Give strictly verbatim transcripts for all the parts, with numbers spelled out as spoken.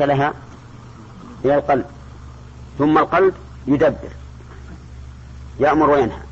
أسفلها إلى القلب، ثم القلب يدبر يأمر وينهى،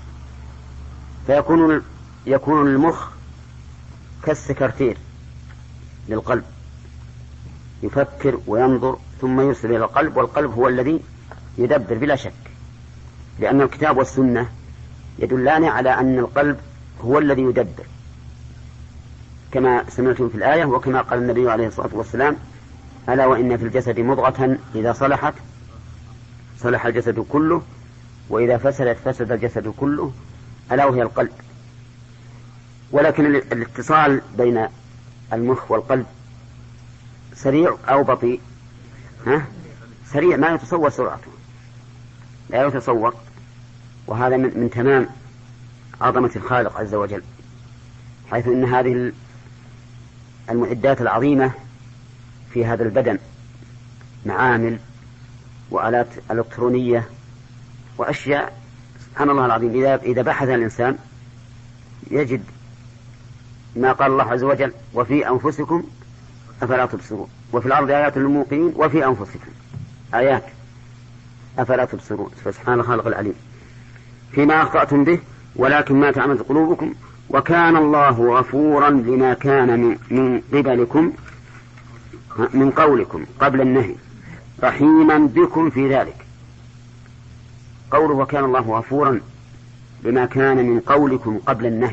فيكون يكون المخ كالسكرتير للقلب، يفكر وينظر ثم يرسل إلى القلب، والقلب هو الذي يدبر بلا شك، لأن الكتاب والسنة يدلان على أن القلب هو الذي يدبر كما سمعتم في الآية، وكما قال النبي عليه الصلاة والسلام: ألا وإن في الجسد مضغة إذا صلحت صلح الجسد كله، وإذا فسدت فسد الجسد كله، ألا وهي القلب. ولكن الاتصال بين المخ والقلب سريع أو بطيء؟ ها؟ سريع، ما يتصور سرعته، لا يتصور، وهذا من, من تمام عظمة الخالق عز وجل، حيث إن هذه المعدات العظيمة في هذا البدن، معامل وآلات إلكترونية وأشياء سبحان الله العظيم، إذا إذا بحث الإنسان يجد ما قال الله عز وجل: وفي أنفسكم أفلا تبصرون، وفي الأرض آيات للموقنين وفي أنفسكم آيات أفلا تبصرون. فسبحان الخالق العليم. فيما أخطأتم به ولكن ما تعمد قلوبكم وكان الله غفورا لما كان من, من قبلكم من قولكم قبل النهي رحيما بكم في ذلك. قوله وكان الله غفورا لما كان من قولكم قبل النهي،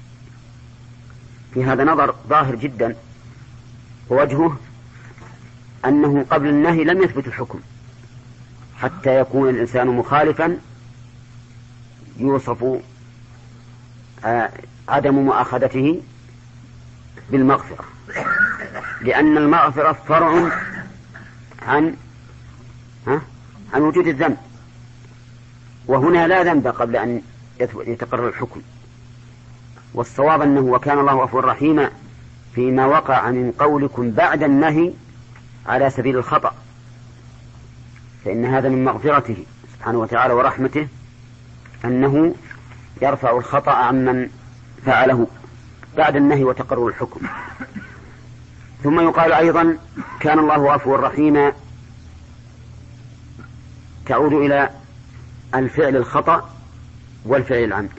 في هذا نظر ظاهر جدا، ووجهه أنه قبل النهي لم يثبت الحكم حتى يكون الإنسان مخالفا يوصف عدم مؤاخذته بالمغفرة، لأن المغفرة فرع عن عن وجود الذنب، وهنا لا ذنب قبل أن يتقرر الحكم. والصواب أنه وكان الله غفورا رحيما فيما وقع من قولكم بعد النهي على سبيل الخطأ، فإن هذا من مغفرته سبحانه وتعالى ورحمته أنه يرفع الخطأ عمن فعله بعد النهي وتقرر الحكم. ثم يقال أيضا كان الله غفورا رحيما تعود إلى الفعل الخطأ والفعل العمد.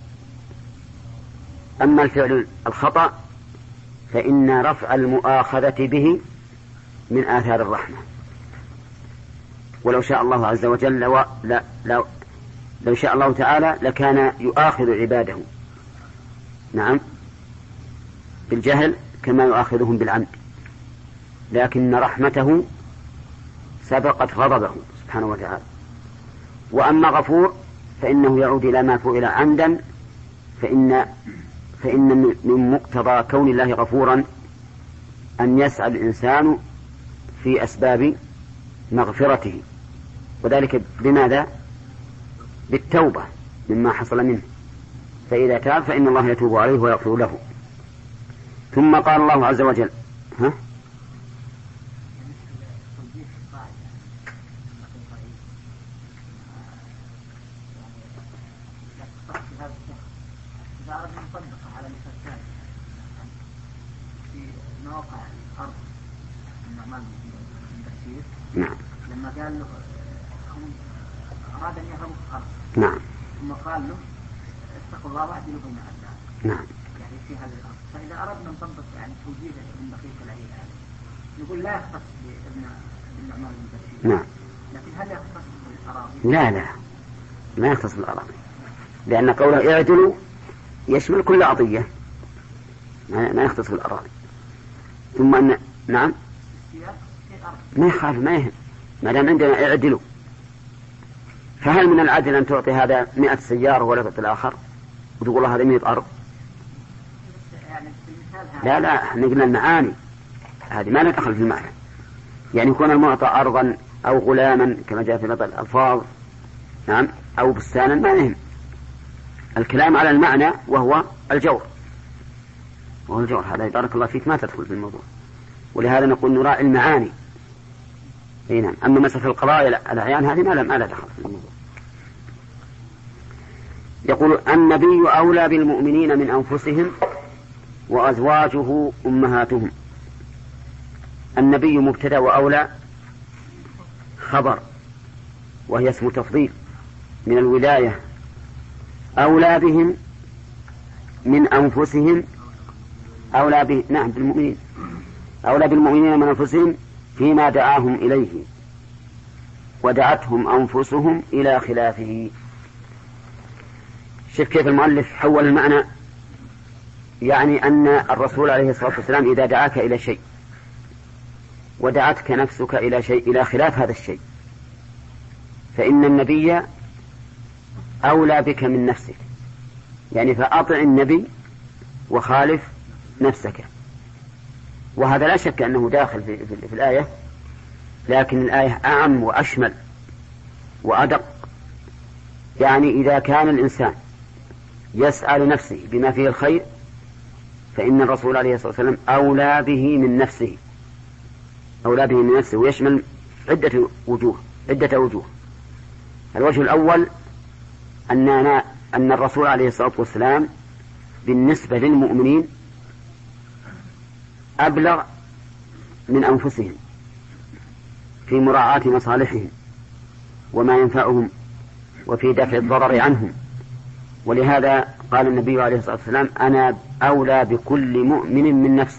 أما الفعل الخطأ فإن رفع المؤاخذة به من آثار الرحمة، ولو شاء الله عز وجل لو, لا لو, لو شاء الله تعالى لكان يؤاخذ عباده نعم بالجهل كما يؤاخذهم بالعمد، لكن رحمته سبقت غضبه سبحانه وتعالى. وأما غفور فإنه يعود إلى ما فعل عمدا، فإن فإن من مقتضى كون الله غفورا أن يسعى الإنسان في أسباب مغفرته، وذلك بماذا؟ بالتوبة مما حصل منه، فإذا تاب فإن الله يتوب عليه ويغفر له. ثم قال الله عز وجل ها؟ نعم. لما قال له أراد أن يهرب الأرض نعم. ثم قال له اتقوا الله واعدلوا بين الناس. نعم. يعني في هذه الأرض، فإذا أردنا نطبق يعني توجيه من بقية العيد هذا نقول لا يختص بابن النعمان بن بشير. نعم. لكن هل يختص بالأراضي؟ لا لا ما يختص بالأراضي، لأن قوله اعدلوا يشمل كل عطية، ما يختص بالأراضي. ثم أن نعم ما يخالف ما يهم ما دام عندنا اعدلوا. فهل من العدل أن تعطي هذا مئة سيارة ولا تعطي الآخر وتقول الله هذا مئة أرض؟ لا لا احنا قلنا المعاني هذه ما ندخل في المعنى، يعني يكون المعطى أرضا أو غلاما كما جاء في بعض الألفاظ نعم أو بستانا، ما يهم. الكلام على المعنى وهو الجور، وهو الجور هذا بارك الله فيك ما تدخل في الموضوع، ولهذا نقول نراعي المعاني. نعم. أما مسألة القضايا الأعيان هذه ما لم ألا دخل في الموضوع. يقول النبي أولى بالمؤمنين من أنفسهم وأزواجه أمهاتهم. النبي مبتدأ وأولى خبر، وهي اسم تفضيل من الولاية، أولى بهم من أنفسهم، أولى به نعم بالمؤمنين، أولى بالمؤمنين من أنفسهم فيما دعاهم إليه ودعتهم أنفسهم إلى خلافه. شوف كيف المؤلف حول المعنى، يعني أن الرسول عليه الصلاة والسلام إذا دعاك إلى شيء ودعتك نفسك إلى شيء إلى خلاف هذا الشيء، فإن النبي أولى بك من نفسك، يعني فأطع النبي وخالف نفسك. وهذا لا شك أنه داخل في, في, في الآية، لكن الآية أعم وأشمل وأدق. يعني إذا كان الإنسان يسعى لنفسه بما فيه الخير فإن الرسول عليه الصلاة والسلام أولى به من نفسه، أولى به من نفسه، ويشمل عدة وجوه عدة وجوه. الوجه الأول أننا أن الرسول عليه الصلاة والسلام بالنسبة للمؤمنين أبلغ من أنفسهم في مراعاة مصالحهم وما ينفعهم وفي دفع الضرر عنهم. ولهذا قال النبي عليه الصلاة والسلام أنا أولى بكل مؤمن من نفسه،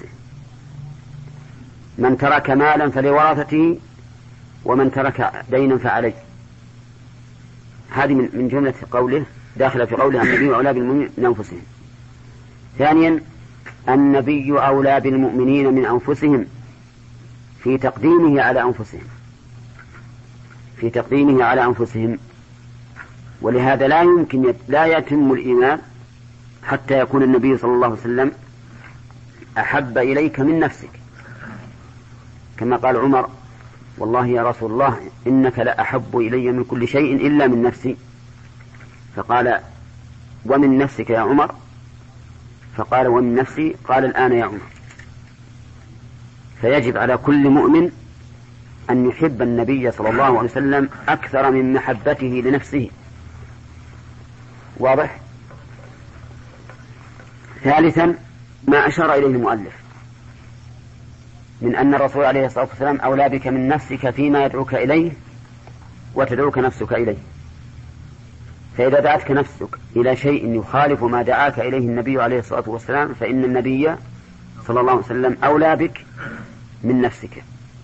من ترك مالا فلورثته ومن ترك دينا فعليه. هذه من جملة قوله داخلة في قوله النبي أولى بالمؤمنين من أنفسهم. ثانيا النبي أولى بالمؤمنين من أنفسهم في تقديمه على أنفسهم في تقديمه على أنفسهم ولهذا لا يمكن لا يتم الإيمان حتى يكون النبي صلى الله عليه وسلم أحب إليك من نفسك، كما قال عمر والله يا رسول الله إنك لأحب إلي من كل شيء إلا من نفسي، فقال ومن نفسك يا عمر؟ فقال ومن نفسي، قال الآن يا عمر. فيجب على كل مؤمن أن يحب النبي صلى الله عليه وسلم أكثر من محبته لنفسه. واضح؟ ثالثا ما أشار إليه المؤلف من أن الرسول عليه الصلاة والسلام أولى بك من نفسك فيما يدعوك إليه وتدعوك نفسك إليه. فإذا دعتك نفسك إلى شيء يخالف ما دعاك إليه النبي عليه الصلاة والسلام فإن النبي صلى الله عليه وسلم أولى بك من نفسك.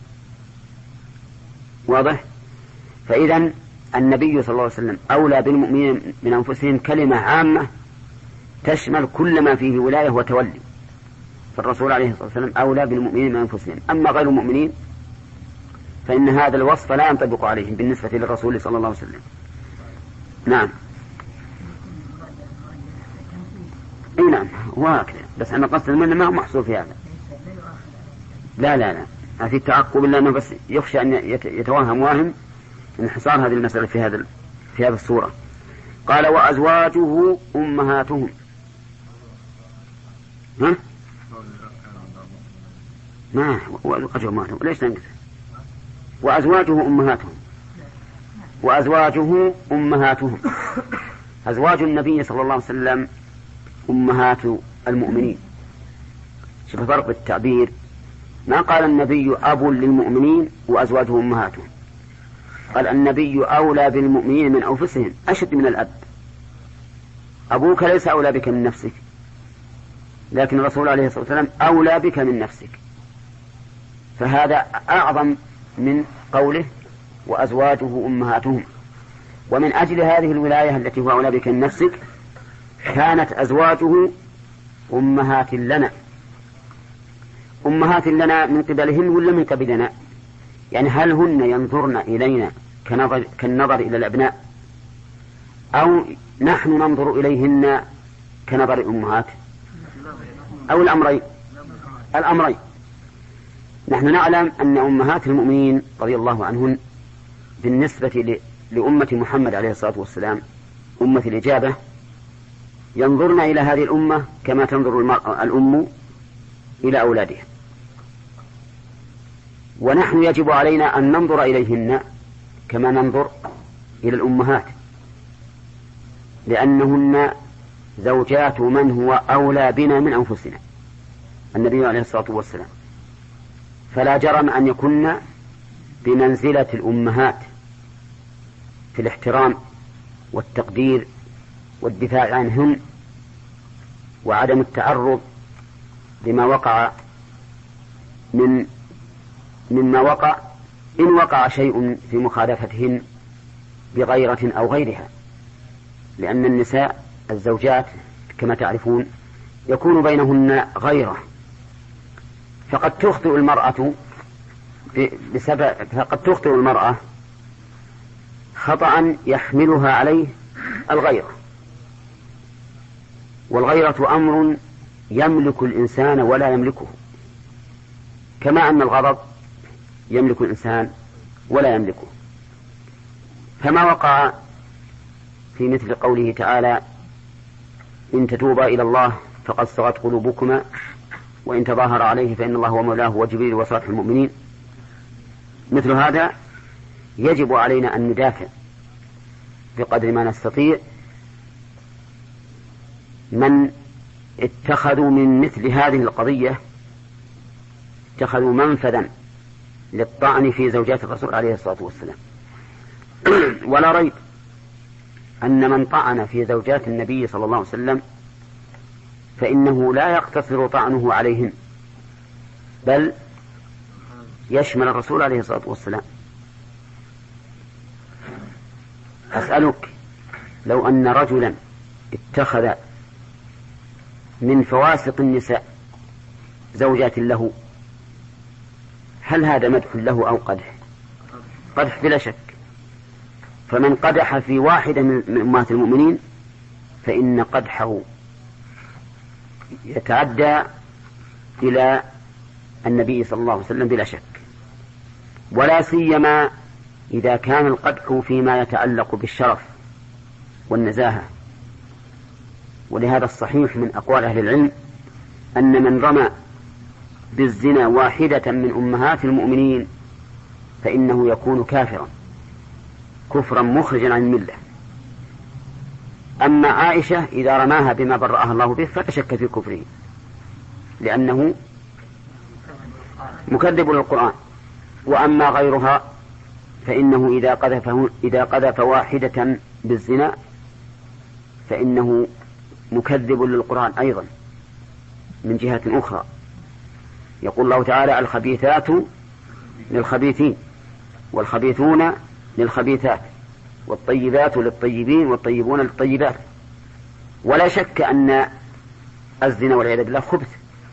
واضح؟ فإذا النبي صلى الله عليه وسلم أولى بالمؤمنين من أنفسهم كلمة عامة تشمل كل ما فيه ولاية وتولي، فالرسول عليه الصلاة والسلام أولى بالمؤمنين من أنفسهم. أما غير المؤمنين فإن هذا الوصف لا ينطبق عليهم بالنسبة للرسول صلى الله عليه وسلم. نعم اي نعم وهكذا، بس أنا قصد المنة ما هو محصور في هذا. لا لا لا في التعقب إلا أنه بس يخشى أن يتوهم واهم انحصار هذه المسألة في هذا في هذه الصورة. قال وأزواجه أمهاتهم. ها ما وأزواجه أمهاتهم ليش ننقص؟ وأزواجه أمهاتهم وأزواجه أمهاتهم أزواج النبي صلى الله عليه وسلم أمهات المؤمنين. شوف فرق التعبير، ما قال النبي أب للمؤمنين وأزواجه أمهاتهم، قال النبي أولى بالمؤمنين من أنفسهم أشد من الأب. أبوك ليس أولى بك من نفسك، لكن الرسول عليه الصلاة والسلام أولى بك من نفسك، فهذا أعظم من قوله وأزواجه أمهاتهم. ومن أجل هذه الولاية التي هو أولى بك من نفسك كانت أزواجه أمهات لنا. أمهات لنا من قبلهن ولا من قبلنا؟ يعني هل هن ينظرن إلينا كنظر كالنظر إلى الأبناء، أو نحن ننظر إليهن كنظر الأمهات، أو الأمرين؟ الأمرين. نحن نعلم أن أمهات المؤمنين رضي الله عنهن بالنسبة لأمة محمد عليه الصلاة والسلام أمة الإجابة ينظرن إلى هذه الأمة كما تنظر الأم إلى أولادها، ونحن يجب علينا أن ننظر إليهن كما ننظر إلى الأمهات، لأنهن زوجات من هو أولى بنا من أنفسنا، النبي عليه الصلاة والسلام. فلا جرم أن يكن بمنزلة الأمهات في الاحترام والتقدير والدفاع عنهم وعدم التعرض لما وقع من مما وقع إن وقع شيء في مخالفتهن بغيرة أو غيرها، لأن النساء الزوجات كما تعرفون يكون بينهن غيرة، فقد تخطئ المرأة بسبب فقد تخطئ المرأة خطأ يحملها عليه الغيرة، والغيرة أمر يملك الإنسان ولا يملكه، كما أن الغضب يملك الإنسان ولا يملكه. فما وقع في مثل قوله تعالى إن تتوبا إلى الله فقد صغت قلوبكما وإن تظاهر عليه فإن الله ومولاه وجبريل وصالح المؤمنين، مثل هذا يجب علينا أن ندافع بقدر ما نستطيع من اتخذوا من مثل هذه القضية اتخذوا منفذا للطعن في زوجات الرسول عليه الصلاة والسلام. ولا ريب أن من طعن في زوجات النبي صلى الله عليه وسلم فإنه لا يقتصر طعنه عليهن، بل يشمل الرسول عليه الصلاة والسلام. أسألك لو أن رجلا اتخذ من فواسق النساء زوجات له، هل هذا مدح له أو قدح؟ قدح بلا شك. فمن قدح في واحدة من أمهات المؤمنين فإن قدحه يتعدى إلى النبي صلى الله عليه وسلم بلا شك، ولا سيما إذا كان القدح فيما يتعلق بالشرف والنزاهة. ولهذا الصحيح من أقوال أهل العلم أن من رمى بالزنا واحدة من أمهات المؤمنين فإنه يكون كافرا كفرا مخرجا عن الملة. أما عائشة إذا رماها بما برأها الله به فلا شك في كفره، لأنه مكذب للقرآن. وأما غيرها فإنه إذا قذف, إذا قذف واحدة بالزنا فإنه مكذب للقرآن أيضا من جهة أخرى. يقول الله تعالى الخبيثات للخبيثين والخبيثون للخبيثات والطيبات للطيبين والطيبون للطيبات. ولا شك أن الزنا والعياذ بالله خبث.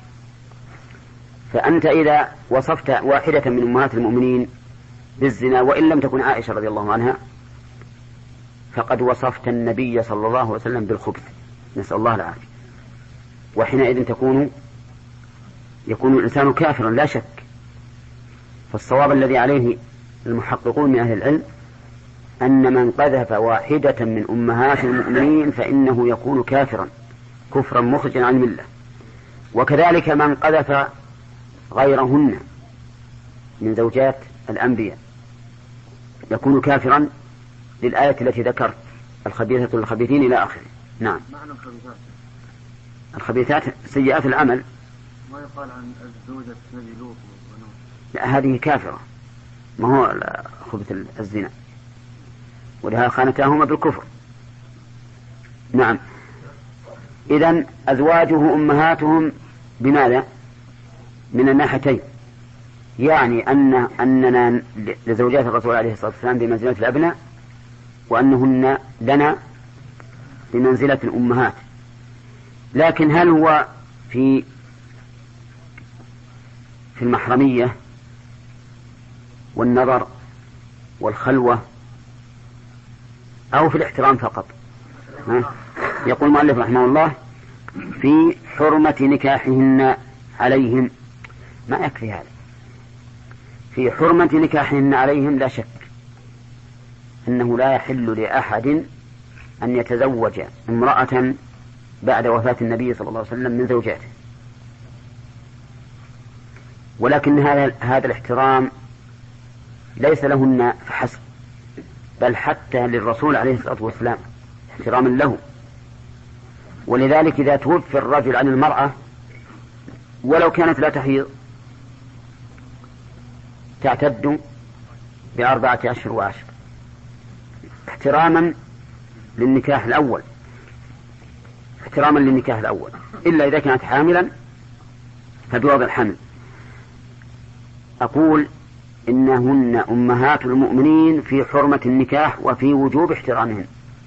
فأنت إذا وصفت واحدة من أمهات المؤمنين بالزنا وإن لم تكن عائشة رضي الله عنها فقد وصفت النبي صلى الله عليه وسلم بالخبث، نسأل الله العافية. وحينئذ تكون يكون الإنسان كافرا لا شك. فالصواب الذي عليه المحققون من أهل العلم أن من قذف واحدة من أمهات المؤمنين فإنه يكون كافرا كفرا مخرجا عن الملة. وكذلك من قذف غيرهن من زوجات الأنبياء يكون كافرا للآية التي ذكرت الخبيثة للخبيثين إلى آخره. نعم. معنى الخبيثات الخبيثات سيئات العمل. ما يقال عن الزوجة نبي لوط ونوح؟ لا، هذه كافرة، ما هو خبث الزنا، ولها خانتاهما بالكفر. نعم. إذن أزواجه أمهاتهم بماذا؟ من الناحيتين، يعني أن أننا لزوجات الرسول عليه الصلاة والسلام بمنزلة الأبناء، وأنهن لنا بمنزلة الأمهات. لكن هل هو في في المحرمية والنظر والخلوة أو في الاحترام فقط؟ ها؟ يقول المؤلف رحمه الله في حرمة نكاحهن عليهم، ما يكفي هذا. في حرمة نكاحهن عليهم لا شك أنه لا يحل لأحد أن يتزوج امرأة بعد وفاة النبي صلى الله عليه وسلم من زوجاته، ولكن هذا هذا الاحترام ليس لهن فحسب، بل حتى للرسول عليه الصلاة والسلام احتراما له. ولذلك إذا توفي الرجل عن المرأة ولو كانت لا تحيض تعتد بأربعة أشهر وعشر احتراما للنكاح الأول احتراما للنكاح الأول إلا إذا كانت حاملا فبوضع الحمل. أقول إنهن أمهات المؤمنين في حرمة النكاح وفي وجوب احترامهن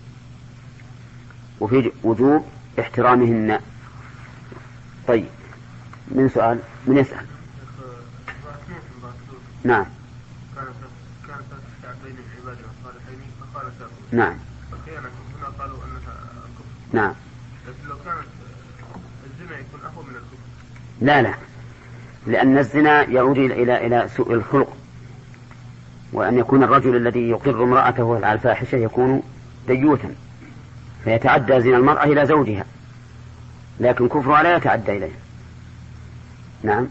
وفي وجوب احترامهن. طيب من سؤال من يسأل؟ نعم. كانت تشفع بين العباد والصالحين فقال تأكل. نعم. فخيانة هنا قالوا أنها كفر. نعم. لكن لو كانت الزنا يكون أهون من الكفر. لا لا، لأن الزنا يعود إلى إلى سوء الخلق، وأن يكون الرجل الذي يقر امرأته على الفاحشة يكون ديوثا فيتعدى زنا المرأة إلى زوجها، لكن كفرها لا يتعدى إليه. نعم.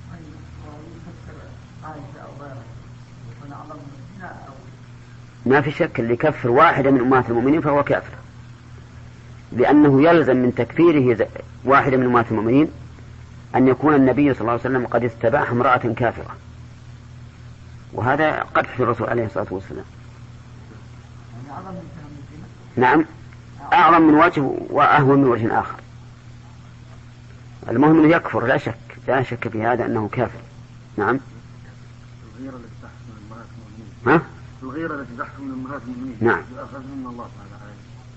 ما في شك اللي يكفر واحدة من أمهات المؤمنين فهو كافر، لأنه يلزم من تكفيره واحدة من أمهات المؤمنين أن يكون النبي صلى الله عليه وسلم قد استباح امرأة كافرة، وهذا قدح في الرسول عليه الصلاة والسلام. نعم، أعظم من وجه وأهون من وجه آخر. المهم أنه يكفر لا شك، لا شك في هذا أنه كافر. نعم. الغيرة التي تحكم أمهات المؤمنين. ها؟ الغيرة التي تحكم أمهات المؤمنين. نعم. أخذهم الله تعالى.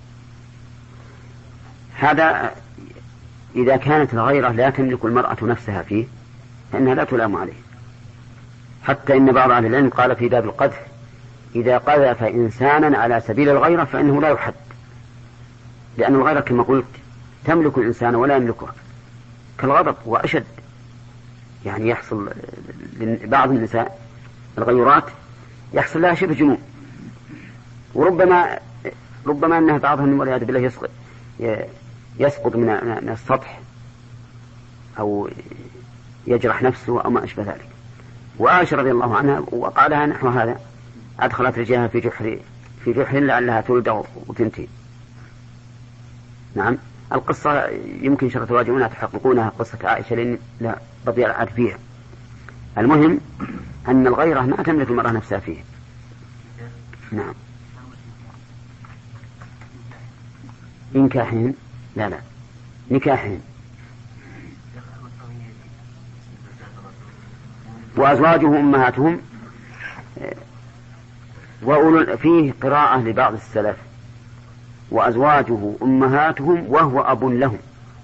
هذا إذا كانت الغيرة لا تملك المرأة نفسها فيه فإنها لا تلام عليه، حتى إن بعض أهل العلم قال في باب القذف إذا قذف إنسانا على سبيل الغيرة فإنه لا يحد، لأن الغيرة كما قلت تملك الإنسان ولا يملكها، كالغضب وأشد. يعني يحصل بعض النساء الغيرات يحصل لها شبه جنون، وربما ربما أنها بعضهم والعياذ بالله يسقط يسقط من السطح أو يجرح نفسه أو ما أشبه ذلك. وعائشة رضي الله عنها وقع لها نحو هذا، أدخلت رجلها في جحر في جحر لعلها تولد وتنتهي. نعم. القصة يمكن شر تواجهونها تحققونها، قصة عائشة لأن لا رضي الله عنها فيها. المهم أن الغيرة ما تملك المرأة نفسها فيه. نعم. نكاحهم لا لا نكاحهم وأزواجهم أمهاتهم. وأولو فيه قراءة لبعض السلف وأزواجه أمهاتهم وهو أب لهم،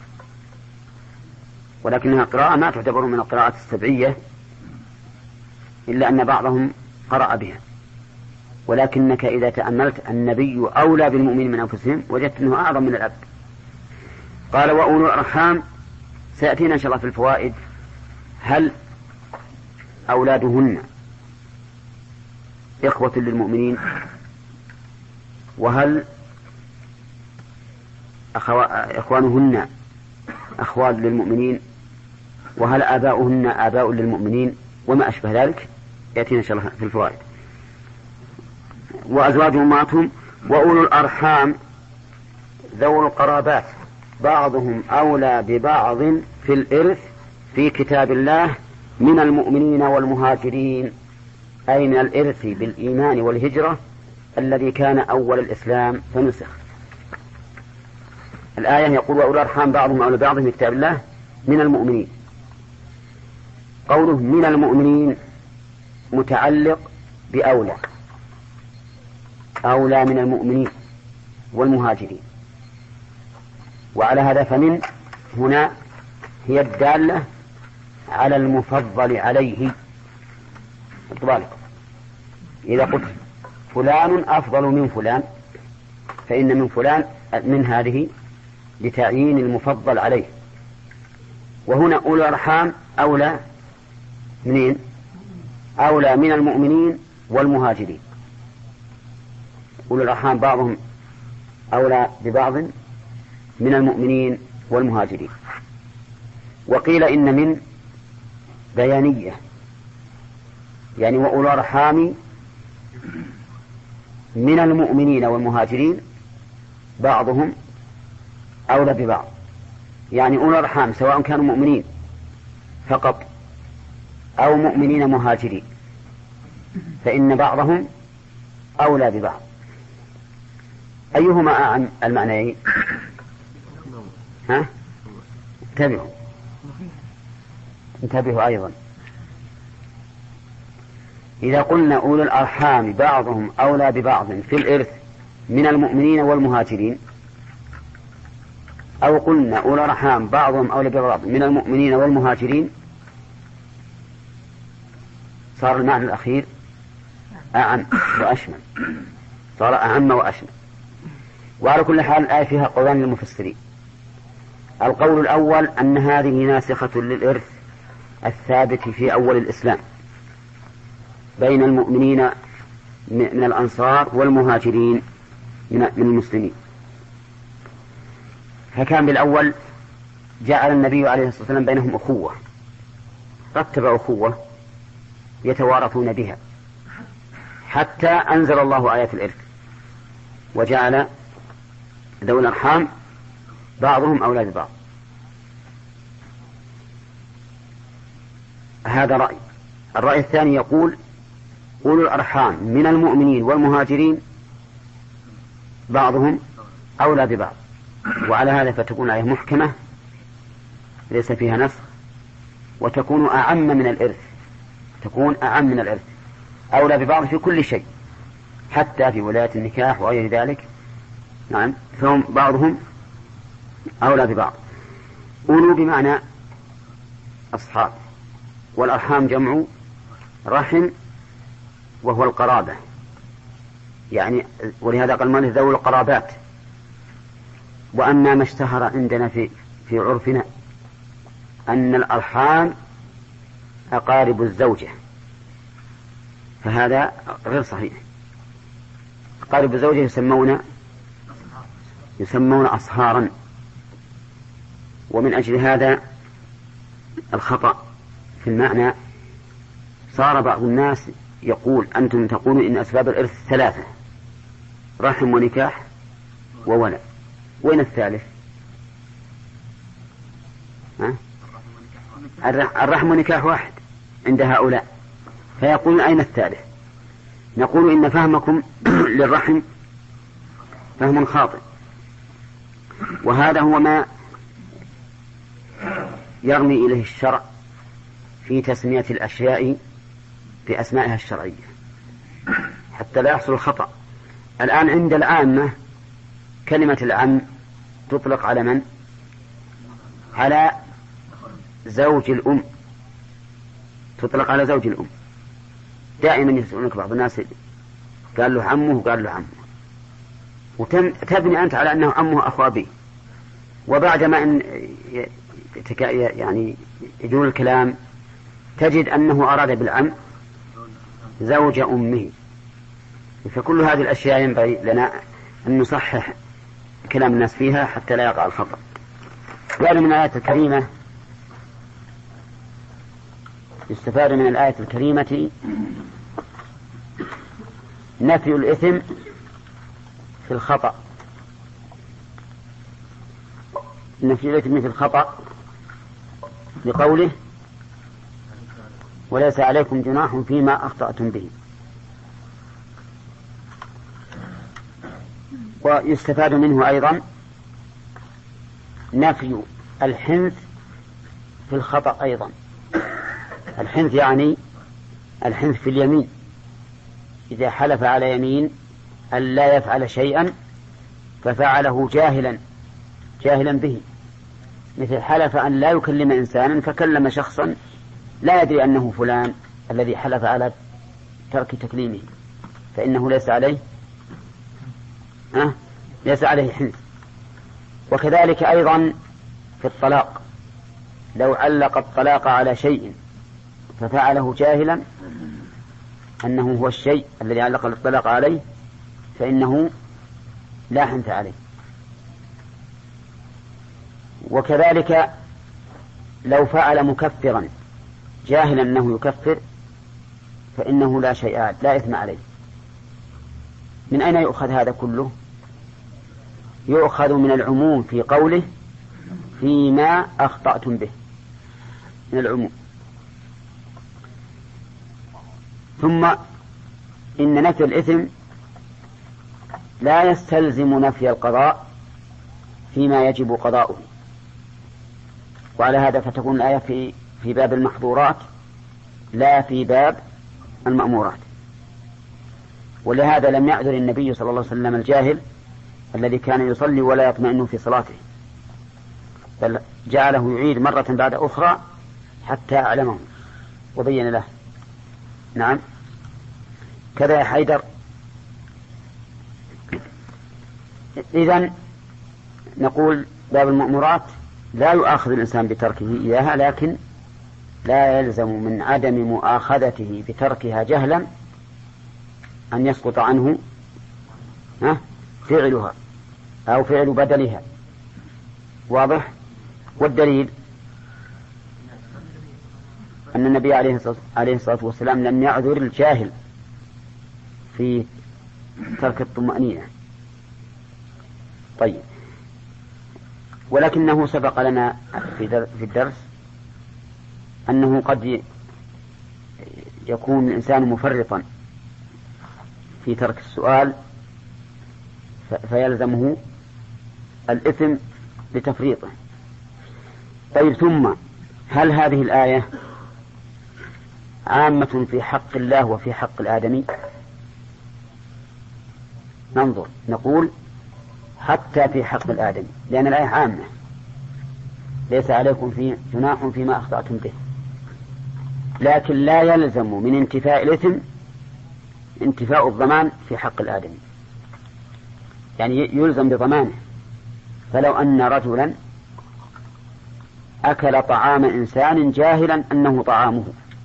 ولكنها قراءة ما تعتبر من القراءات السبعية إلا أن بعضهم قرأ بها. ولكنك إذا تأملت النبي أولى بالمؤمنين من أنفسهم وجدت أنه أعظم من الأب. قال وأولو الأرحام، سيأتينا إن شاء الله في الفوائد هل أولادهن إخوة للمؤمنين، وهل إخوانهن أخوال للمؤمنين، وهل آباؤهن آباء للمؤمنين، وما أشبه ذلك يأتينا إن شاء الله في الفوائد. وأزواجهم أمهاتهم. وأولو الأرحام ذو القرابات بعضهم أولى ببعض في الإرث في كتاب الله من المؤمنين والمهاجرين، أي من الإرث بالإيمان والهجرة الذي كان أول الإسلام فنسخ. الآية يقول وأولو الأرحام بعضهم أولى ببعض في كتاب الله من المؤمنين. قوله من المؤمنين متعلق بأولى، أولى من المؤمنين والمهاجرين. وعلى هذا فمن هنا هي الدالة على المفضل عليه. بالك إذا قلت فلان أفضل من فلان فإن من فلان من هذه لتعيين المفضل عليه. وهنا أولو الأرحام أولى منين؟ أولى من المؤمنين والمهاجرين. أولو الأرحام بعضهم أولى ببعض من المؤمنين والمهاجرين. وقيل إن من بيانية، يعني وأولو الأرحام من المؤمنين والمهاجرين بعضهم أولى ببعض، يعني أولو الأرحام سواء كانوا مؤمنين فقط أو مؤمنين مهاجرين فإن بعضهم أولى ببعض. أيهما أعم المعنيين؟ ها؟ انتبهوا انتبهوا أيضا. إذا قلنا أولو الأرحام بعضهم أولى ببعض في الإرث من المؤمنين والمهاجرين، أو قلنا أولو الأرحام بعضهم أولى ببعض من المؤمنين والمهاجرين، صار المعنى الأخير أعم وأشمل، صار أعم وأشمل. وعلى كل حال الآية فيها قولان للمفسرين. القول الأول أن هذه ناسخة للإرث الثابت في أول الإسلام بين المؤمنين من الأنصار والمهاجرين من المسلمين. فكان بالأول جعل النبي عليه الصلاة والسلام بينهم أخوة، رتب أخوة يتوارثون بها حتى أنزل الله آية الإرث وجعل ذوي الأرحام بعضهم أولى ببعض. هذا رأي. الرأي الثاني يقول أولو الأرحام من المؤمنين والمهاجرين بعضهم أولى ببعض، وعلى هذا فتكون آية محكمة ليس فيها نسخ، وتكون أعم من الإرث، تكون أعم من الإرث، أولى ببعض في كل شيء حتى في ولاية النكاح وغير ذلك. نعم، فهم بعضهم أولى ببعض. أولو بمعنى أصحاب، والأرحام جمع رحم وهو القرابة، يعني ولهذا قال ماله ذوي القرابات. وأما ما اشتهر عندنا في في عرفنا أن الأرحام أقارب الزوجة، فهذا غير صحيح. أقارب الزوجة يسمون يسمون أصهارا، ومن أجل هذا الخطأ في المعنى صار بعض الناس يقول أنتم تقولون إن أسباب الإرث ثلاثة: رحم ونكاح وولد، وين الثالث؟ ها؟ الرحم ونكاح واحد عند هؤلاء، فيقولون أين الثالث؟ نقول إن فهمكم للرحم فهم خاطئ، وهذا هو ما يرمي إليه الشرع في تسمية الأشياء بأسمائها الشرعية حتى لا يحصل الخطأ. الآن عند العامة كلمة العم تطلق على من؟ على زوج الأم، تطلق على زوج الأم. دائما يسألونك بعض الناس قال له عمه وقال له عمه، وتبني أنت على أنه عمه أخو أبيه، وبعد ما أن يعني يدور الكلام تجد أنه أراد بالعم زوج أمه. فكل هذه الأشياء ينبغي لنا أن نصحح كلام الناس فيها حتى لا يقع الخطأ. قال من الآية الكريمة، يستفاد من الآية الكريمة نفي الإثم في الخطأ، نفي الإثم في الخطأ لقوله وليس عليكم جناح فيما أخطأتم به. ويستفاد منه أيضا نفي الحنث في الخطأ أيضا. الحنث يعني الحنث في اليمين، إذا حلف على يمين أن لا يفعل شيئا ففعله جاهلا جاهلا به، مثل حلف أن لا يكلم إنسانا فكلم شخصا لا يدري أنه فلان الذي حلف على ترك تكليمه، فإنه ليس عليه أه؟ ليس عليه حنث. وكذلك أيضا في الطلاق، لو علق الطلاق على شيء ففعله جاهلا أنه هو الشيء الذي علق الطلاق عليه فإنه لا حنث عليه. وكذلك لو فعل مكفرا جاهلا أنه يكفر فإنه لا شيء لا إثم عليه. من أين يؤخذ هذا كله؟ يؤخذ من العموم في قوله فيما أخطأتم به، من العموم. ثم إن نفي الإثم لا يستلزم نفي القضاء فيما يجب قضاؤه، وعلى هذا فتكون الآية في في باب المحظورات لا في باب المأمورات. ولهذا لم يعذر النبي صلى الله عليه وسلم الجاهل الذي كان يصلي ولا يطمئن في صلاته، بل جعله يعيد مرة بعد أخرى حتى أعلمه وبين له. نعم. كذا يا حيدر. إذن نقول باب المأمورات لا يؤاخذ الإنسان بتركه إياها، لكن لا يلزم من عدم مؤاخذته بتركها جهلا أن يسقط عنه فعلها أو فعل بدلها. واضح؟ والدليل أن النبي عليه الصلاة والسلام لم يعذر الجاهل في ترك الطمأنينة. طيب، ولكنه سبق لنا في الدرس أنه قد يكون الإنسان مفرطا في ترك السؤال فيلزمه الإثم لتفريطه. طيب، ثم هل هذه الآية عامة في حق الله وفي حق الآدمي؟ ننظر، نقول حتى في حق الآدمي، لأن الآية عامة، ليس عليكم في جناح فيما أخطأتم به، لكن لا يلزم من انتفاء الإثم انتفاء الضمان في حق الآدمي، يعني يلزم بضمانه. فلو أن رجلا أكل طعام إنسان جاهلا أنه طعامه،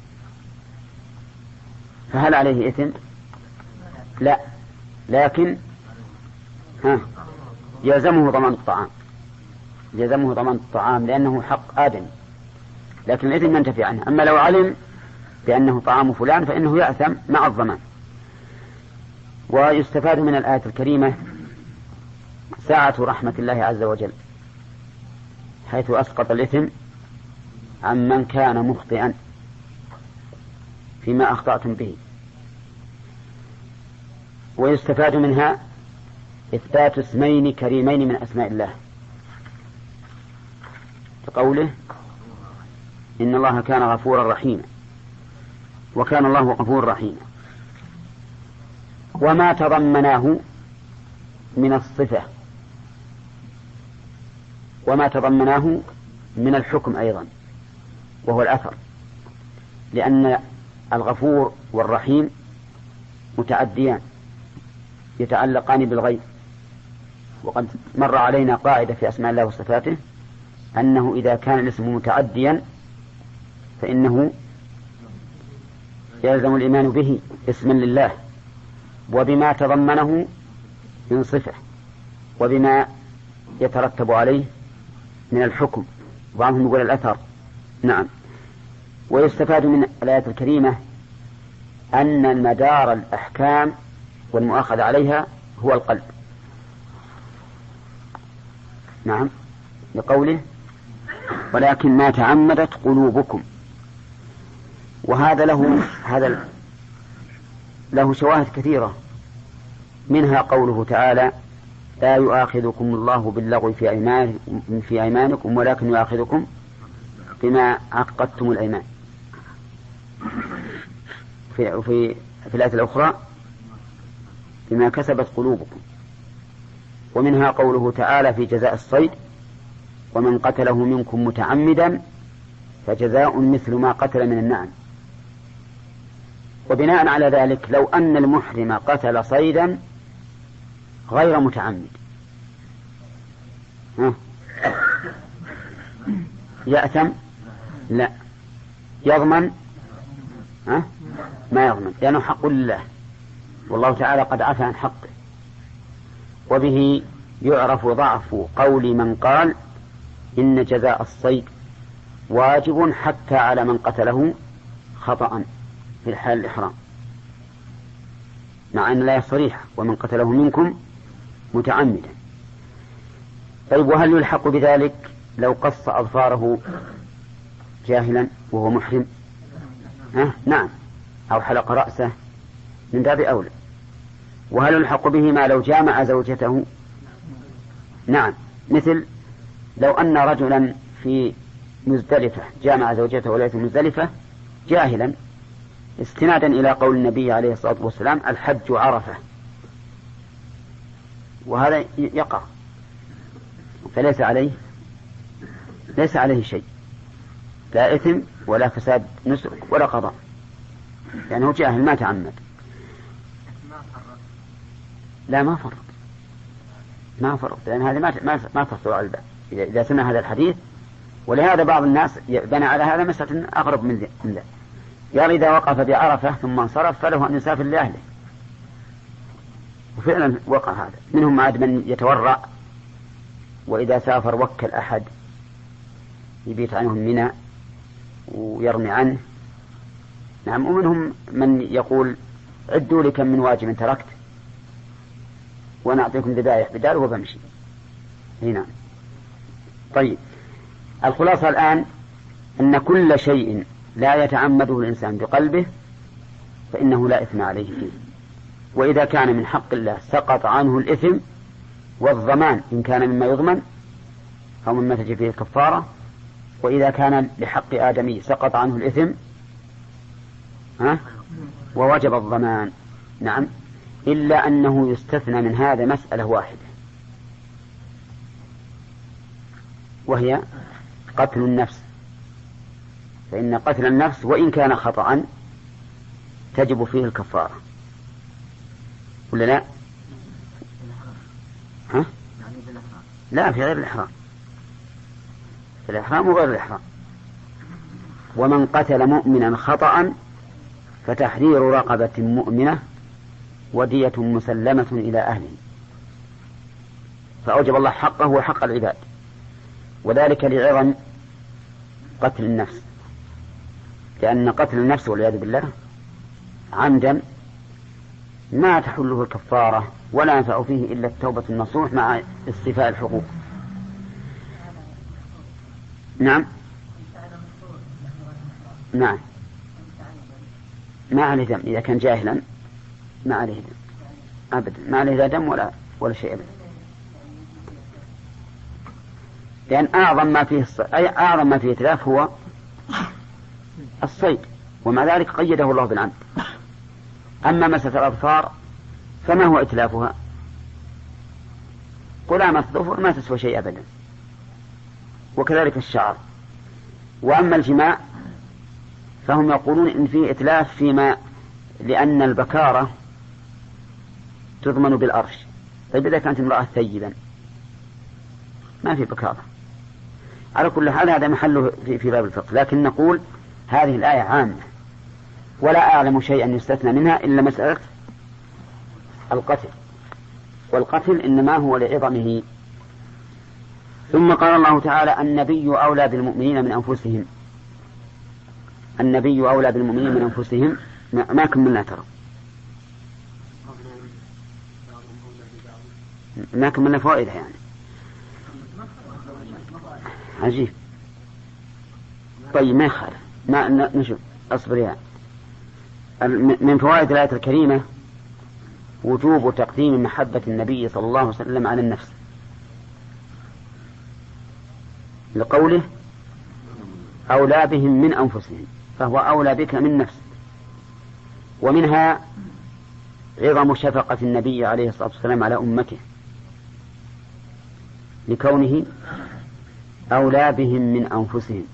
فهل عليه إثم؟ لا، لكن ها يلزمه ضمان الطعام، يلزمه ضمان الطعام لأنه حق آدمي، لكن الإثم ينتفي عنه. أما لو علم بأنه طعام فلان فإنه يأثم مع الضمان. ويستفاد من الآية الكريمة سعة رحمة الله عز وجل، حيث أسقط الإثم عن من كان مخطئا فيما أخطأتم به. ويستفاد منها إثبات اسمين كريمين من أسماء الله، كقوله إن الله كان غفورا رحيما، وكان الله غفورا رحيما. وما تضمناه من الصفة وما تضمناه من الحكم أيضا، وهو الأثر، لأن الغفور والرحيم متعديان يتعلقان بالغيب. وقد مر علينا قاعدة في أسماء الله وصفاته أنه إذا كان الاسم متعديا فإنه يلزم الإيمان به اسما لله، وبما تضمنه من صفة، وبما يترتب عليه من الحكم، وبعضهم يقول الأثر. نعم. ويستفاد من الآية الكريمة أن المدار الأحكام والمؤاخذ عليها هو القلب. نعم، لقوله ولكن ما تعمدت قلوبكم. وهذا له هذا له شواهد كثيرة، منها قوله تعالى لا يؤاخذكم الله باللغو في أيمانكم في أيمانكم ولكن يؤاخذكم بما عقدتم الأيمان. في في في الآية الأخرى بما كسبت قلوبكم. ومنها قوله تعالى في جزاء الصيد ومن قتله منكم متعمدا فجزاء مثل ما قتل من النعم. وبناء على ذلك لو أن المحرم قتل صيدا غير متعمد ها يأثم؟ لا. يضمن؟ ها؟ ما يضمن، لأنه حق لله، والله تعالى قد عفى عن حقه. وبه يعرف ضعف قول من قال إن جزاء الصيد واجب حتى على من قتله خطأ في الحال الإحرام، مع أن لا صريحة ومن قتله منكم متعمدا. طيب، وهل يلحق بذلك لو قص أظفاره جاهلا وهو محرم؟ ها؟ نعم. أو حلق رأسه من باب أولى. وهل يلحق به ما لو جامع زوجته؟ نعم، مثل لو أن رجلا في مزدلفة جامع زوجته وليس مزدلفة جاهلا استنادا إلى قول النبي عليه الصلاة والسلام الحج عرفة، وهذا يقع، فليس عليه ليس عليه شيء، لا إثم ولا فساد نسك ولا قضاء، لأنه يعني جاهل ما تعمد. لا ما فرق ما فرق لأن هذا ما ما ما تحصل على الباب إذا سمع هذا الحديث. ولهذا بعض الناس بنى على هذا مسألة أغرب من ذلك، قال إذا وقف بعرفة ثم انصرف فله أن يسافر لأهله، وفعلا وقع هذا. منهم عاد من يتورع وإذا سافر وكل أحد يبيت عنه منى ويرمي عنه. نعم. ومنهم من يقول عدوا لي كم من واجب تركت وأنا أعطيكم ذبائح بداله وبمشي هنا. طيب، الخلاصة الآن أن كل شيء لا يتعمده الإنسان بقلبه فإنه لا إثم عليه فيه، وإذا كان من حق الله سقط عنه الإثم والضمان إن كان مما يضمن أو مما تجي فيه الكفارة، وإذا كان لحق آدمي سقط عنه الإثم ها ووجب الضمان. نعم، إلا أنه يستثنى من هذا مسألة واحدة، وهي قتل النفس، فإن قتل النفس وإن كان خطأ تجب فيه الكفارة، ولا لا؟ ها؟ لا، في غير الإحرام، في الإحرام وغير الإحرام. ومن قتل مؤمنا خطأ فتحرير رقبة مؤمنة ودية مسلمة إلى أهله، فأوجب الله حقه وحق العباد، وذلك لعظم قتل النفس، لأن قتل النفس والعياذ بالله عمدا ما تحله الكفارة ولا ينفع فيه إلا التوبة النصوح مع استيفاء الحقوق. نعم نعم ما عليه دم إذا كان جاهلا، ما عليه دم أبدا، ما عليه لا دم ولا ولا شيء أبدا، لأن أعظم ما فيه أي أعظم ما فيه إتلاف هو الصيد، ومع ذلك قيده الله بالعمد. أما مسألة الأظفار فما هو إتلافها؟ قلامة الظفر ما تسوى شيء أبدا، وكذلك الشعر. وأما الجماع فهم يقولون إن فيه إتلاف فيما لأن البكارة تضمن بالأرش. طيب إذا كانت امرأة ثيبا ما في بكارة، على كل حال هذا محله في, في باب الفقه، لكن نقول هذه الآية عامة ولا أعلم شيئا يستثنى منها إلا مسألة القتل، والقتل إنما هو لعظمه. ثم قال الله تعالى النبي أولى بالمؤمنين من أنفسهم، النبي أولى بالمؤمنين من أنفسهم، ما كملنا ترى ما كملنا فوائدها يعني عجيب. طيب ما يخالف، ما نشوف أصبر يعني. من فوائد الآية الكريمة وجوب تقديم محبة النبي صلى الله عليه وسلم على النفس، لقوله أولى بهم من أنفسهم، فهو أولى بك من نفسك. ومنها عظم شفقة النبي عليه الصلاة والسلام على أمته لكونه أولى بهم من أنفسهم.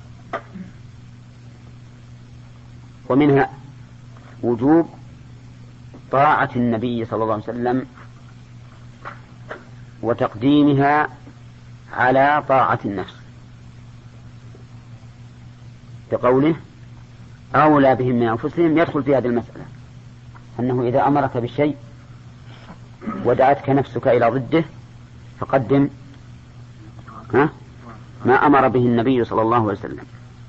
ومنها وجوب طاعة النبي صلى الله عليه وسلم وتقديمها على طاعة النفس، بقوله أولى بهم من أنفسهم. يدخل في هذه المسألة أنه إذا أمرك بالشيء ودعتك نفسك إلى ضده فقدم ها ما أمر به النبي صلى الله عليه وسلم،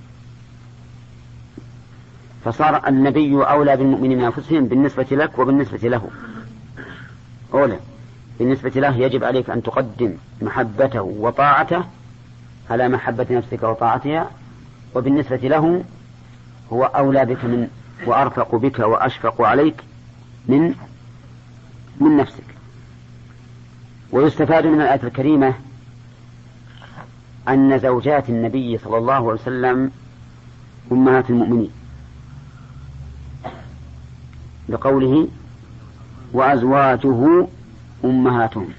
فصار النبي أولى بالمؤمنين من أنفسهم بالنسبة لك وبالنسبة له. أولى بالنسبة له يجب عليك أن تقدم محبته وطاعته على محبة نفسك وطاعتها، وبالنسبة له هو أولى بك من وأرفق بك وأشفق عليك من من نفسك. ويستفاد من الآية الكريمة أن زوجات النبي صلى الله عليه وسلم أمهات المؤمنين، لقوله وأزواجه أمهاتهم.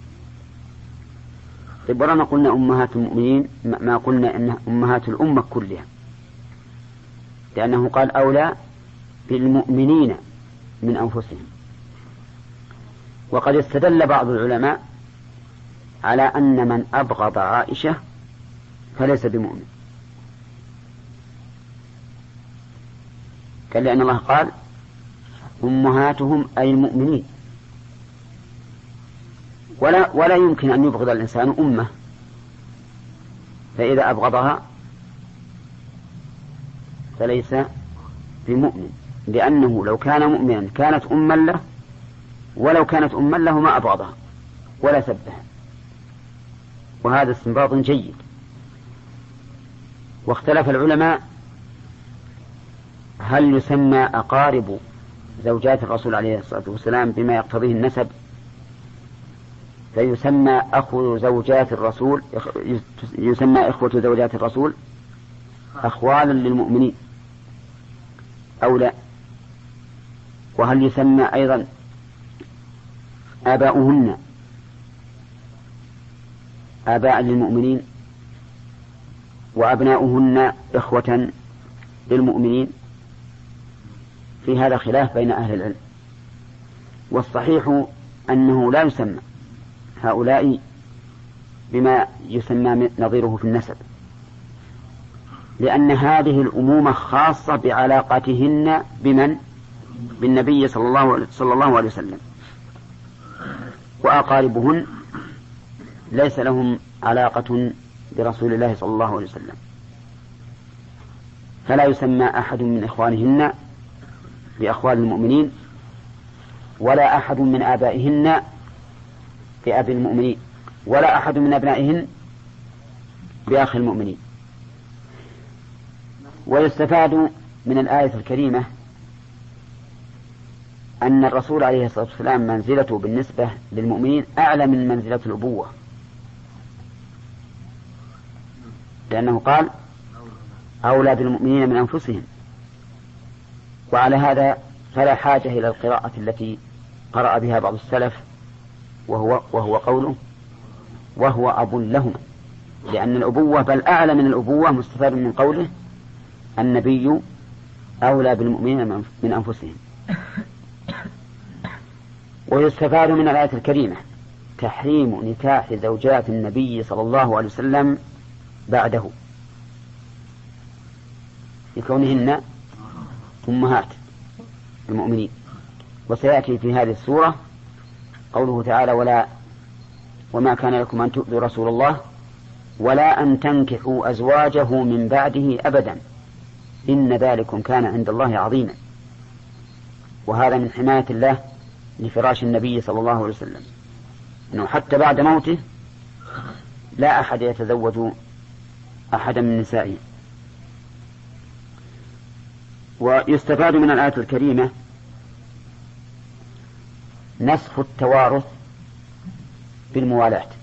طيب ولما قلنا أمهات المؤمنين ما قلنا أنها أمهات الأمة كلها، لأنه قال أولى بالمؤمنين من أنفسهم. وقد استدل بعض العلماء على أن من أبغض عائشة فليس بمؤمن، قال لأن الله قال أمهاتهم أي المؤمنين، ولا, ولا يمكن أن يبغض الإنسان أمه، فإذا أبغضها فليس بمؤمن، لأنه لو كان مؤمنا كانت أما له، ولو كانت أما له ما أبغضها ولا سبها. وهذا استنباط جيد. واختلف العلماء هل يسمى أقارب زوجات الرسول عليه الصلاة والسلام بما يقتضيه النسب، فيسمى أخو زوجات الرسول يسمى إخوة زوجات الرسول أخوالا للمؤمنين أو لا؟ وهل يسمى أيضا آباؤهن آباء للمؤمنين وأبناؤهن إخوة للمؤمنين؟ في هذا خلاف بين أهل العلم، والصحيح أنه لا يسمى هؤلاء بما يسمى نظيره في النسب، لأن هذه الأمومة خاصة بعلاقتهن بمن؟ بالنبي صلى الله, صلى الله عليه وسلم، وأقاربهن ليس لهم علاقة برسول الله صلى الله عليه وسلم، فلا يسمى أحد من إخوانهن بأخوان المؤمنين، ولا أحد من آبائهن بأب المؤمنين، ولا أحد من أبنائهن بأخ المؤمنين. ويستفاد من الآية الكريمة أن الرسول عليه الصلاة والسلام منزلته بالنسبة للمؤمنين أعلى من منزلة الأبوة، لأنه قال أولى بالمؤمنين من أنفسهم. وعلى هذا فلا حاجة إلى القراءة التي قرأ بها بعض السلف وهو, وهو قوله وهو أب لهم، لأن الأبوة بل أعلى من الأبوة مستفاد من قوله النبي أولى بالمؤمنين من أنفسهم. ويستفاد من الآية الكريمة تحريم نكاح زوجات النبي صلى الله عليه وسلم بعده لكونهن أمهات المؤمنين. وسيأتي في هذه السورة قوله تعالى ولا وما كان لكم أن تؤذوا رسول الله ولا أن تنكحوا أزواجه من بعده أبدا إن ذلكم كان عند الله عظيما. وهذا من حماية الله لفراش النبي صلى الله عليه وسلم، أنه حتى بعد موته لا أحد يتزوج أحدا من نسائه. ويستفاد من الآية الكريمة نسخ التوارث بالموالاة،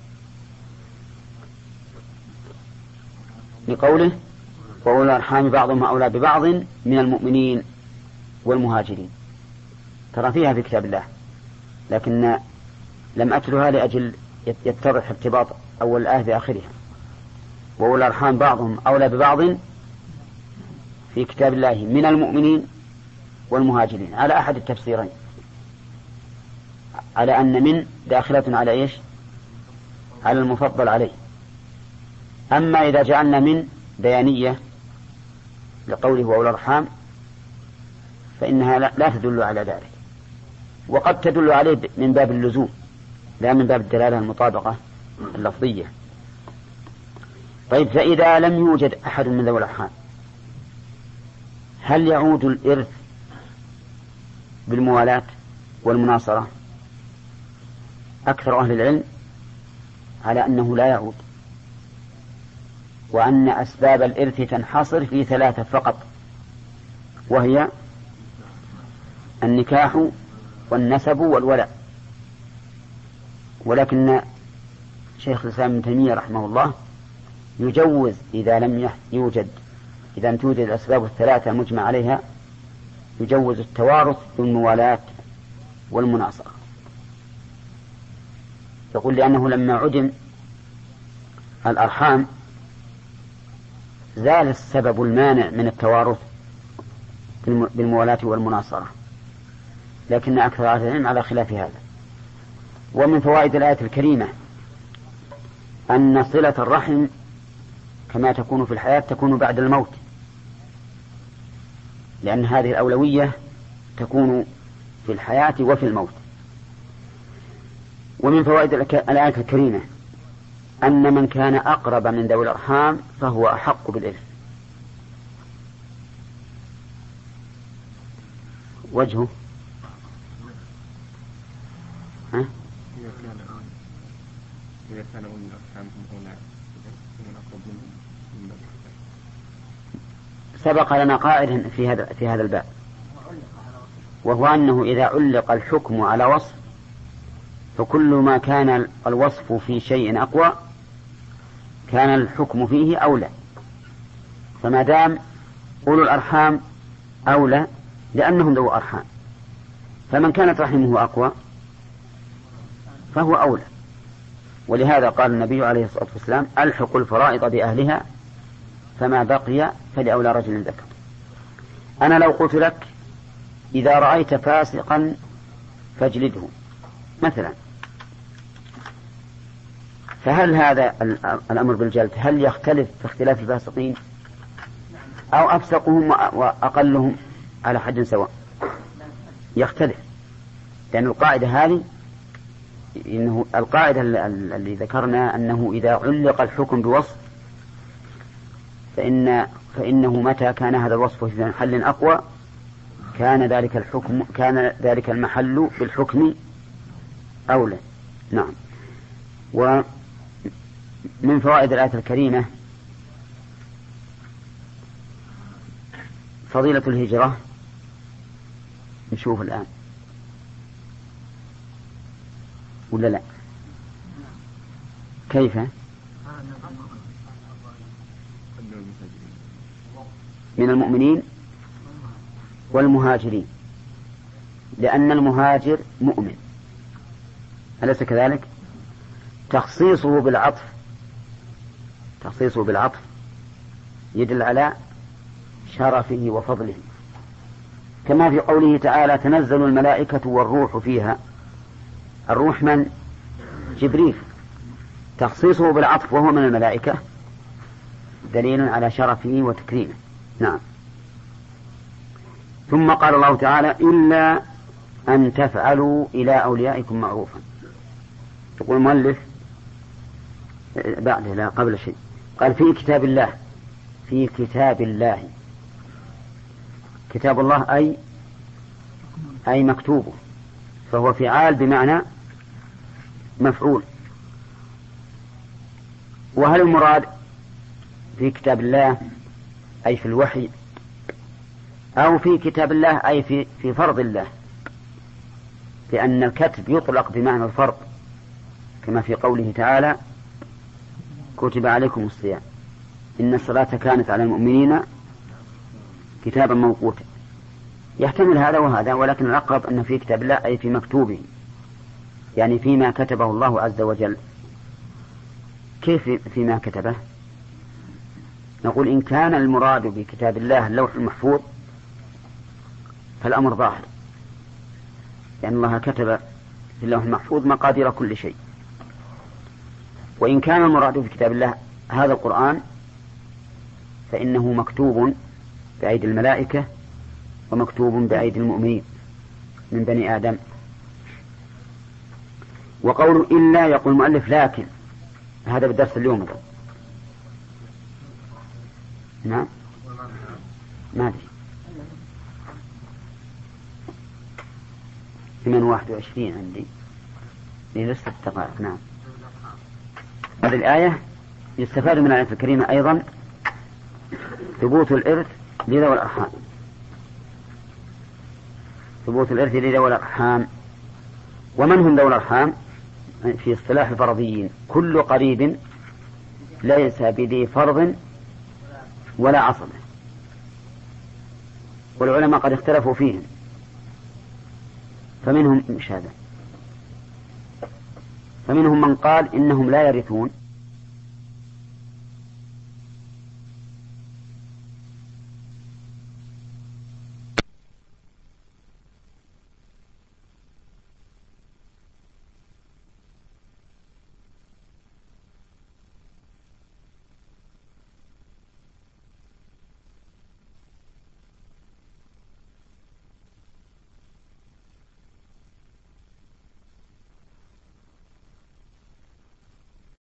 لقوله وأولي الأرحام بعضهم أولى ببعض من المؤمنين والمهاجرين. ترى فيها في كتاب الله، لكن لم أتلها لأجل يتضح ارتباط أول الآية بآخرها. وأولي الأرحام بعضهم أولى ببعض في كتاب الله من المؤمنين والمهاجرين على أحد التفسيرين، على أن من داخلة على إيش؟ على المفضل عليه. أما إذا جعلنا من بيانية لقوله وأولي الأرحام فإنها لا تدل على ذلك، وقد تدل عليه من باب اللزوم لا من باب الدلالة المطابقة اللفظية. طيب فإذا لم يوجد أحد من ذوي الأرحام هل يعود الإرث بالموالاة والمناصرة؟ أكثر أهل العلم على أنه لا يعود، وأن أسباب الإرث تنحصر في ثلاثة فقط، وهي النكاح والنسب والولاء. ولكن شيخ الإسلام ابن تيمية رحمه الله يجوز إذا لم يوجد إذا لم توجد الأسباب الثلاثة مجمع عليها، يجوز التوارث بالموالاة والمناصرة. يقول لأنه لما عدم الأرحام زال السبب المانع من التوارث بالموالاة والمناصرة، لكن أكثر أهل العلم على خلاف هذا. ومن فوائد الآية الكريمة أن صلة الرحم كما تكون في الحياة تكون بعد الموت، لأن هذه الأولوية تكون في الحياة وفي الموت. ومن فوائد الآية الكريمة أن من كان أقرب من ذوي الأرحام فهو أحق بالإرث. وجهه ها؟ إذا كان أولي الأرحام هم أولاد من أقرب منهم. سبق لنا قائد في هذا في هذا الباب، وهو أنه إذا علق الحكم على وصف فكل ما كان الوصف في شيء أقوى كان الحكم فيه أولى. فما دام أولو الأرحام أولى لأنهم ذو أرحام، فمن كانت رحمه أقوى فهو أولى. ولهذا قال النبي عليه الصلاة والسلام ألحق الفرائض بأهلها فما بقي فلأولى رجل ذكر. أنا لو قلت لك إذا رأيت فاسقا فاجلده مثلا، فهل هذا الأمر بالجلد هل يختلف في اختلاف الفاسقين أو أفسقهم وأقلهم على حد سواء؟ يختلف، لأن القاعدة هذه إنه القاعدة اللي ذكرنا أنه إذا علق الحكم بوصف فإن فإنه متى كان هذا الوصف في محل أقوى كان ذلك الحكم كان ذلك المحل بالحكم أولى. نعم. ومن فوائد الآية الكريمة فضيلة الهجرة. نشوف الآن ولا لا؟ كيف؟ من المؤمنين والمهاجرين، لأن المهاجر مؤمن، أليس كذلك؟ تخصيصه بالعطف تخصيصه بالعطف يدل على شرفه وفضله، كما في قوله تعالى تنزل الملائكة والروح فيها. الروح من؟ جبريل. تخصيصه بالعطف وهو من الملائكة دليل على شرفه وتكريمه. نعم. ثم قال الله تعالى إلا أن تفعلوا إلى أوليائكم معروفا. يقول المؤلف بعد لا قبل شيء قال في كتاب الله في كتاب الله كتاب الله أي أي مكتوبه، فهو فعال بمعنى مفعول. وهل المراد في كتاب الله أي في الوحي أو في كتاب الله أي في في فرض الله؟ لأن الكتب يطلق بمعنى الفرض، كما في قوله تعالى كتب عليكم الصيام إن الصلاة كانت على المؤمنين كتابا موقوتا. يحتمل هذا وهذا، ولكن الأقرب أن في كتاب الله أي في مكتوبه، يعني فيما كتبه الله عز وجل. كيف فيما كتبه؟ نقول إن كان المراد بكتاب الله اللوح المحفوظ فالأمر ظاهر، لأن الله كتب في اللوح المحفوظ مقادير كل شيء. وإن كان المراد بكتاب الله هذا القرآن فإنه مكتوب بأيدي الملائكة ومكتوب بأيدي المؤمنين من بني آدم. وقول إلا يقول المؤلف لكن، هذا بالدرس اليوم. نعم ما أدري ثمان واحد وعشرين عندي لسه دقائق. نعم. هذه الآية يستفاد من الآية الكريمة أيضا ثبوت الإرث لذوي الأرحام ثبوت الإرث لذوي الأرحام ومن هم ذوي الأرحام؟ في اصطلاح الفرضيين كل قريب ليس بذي فرض ولا عصبة، والعلماء قد اختلفوا فيهم، فمنهم مش هذا فمنهم من قال إنهم لا يرثون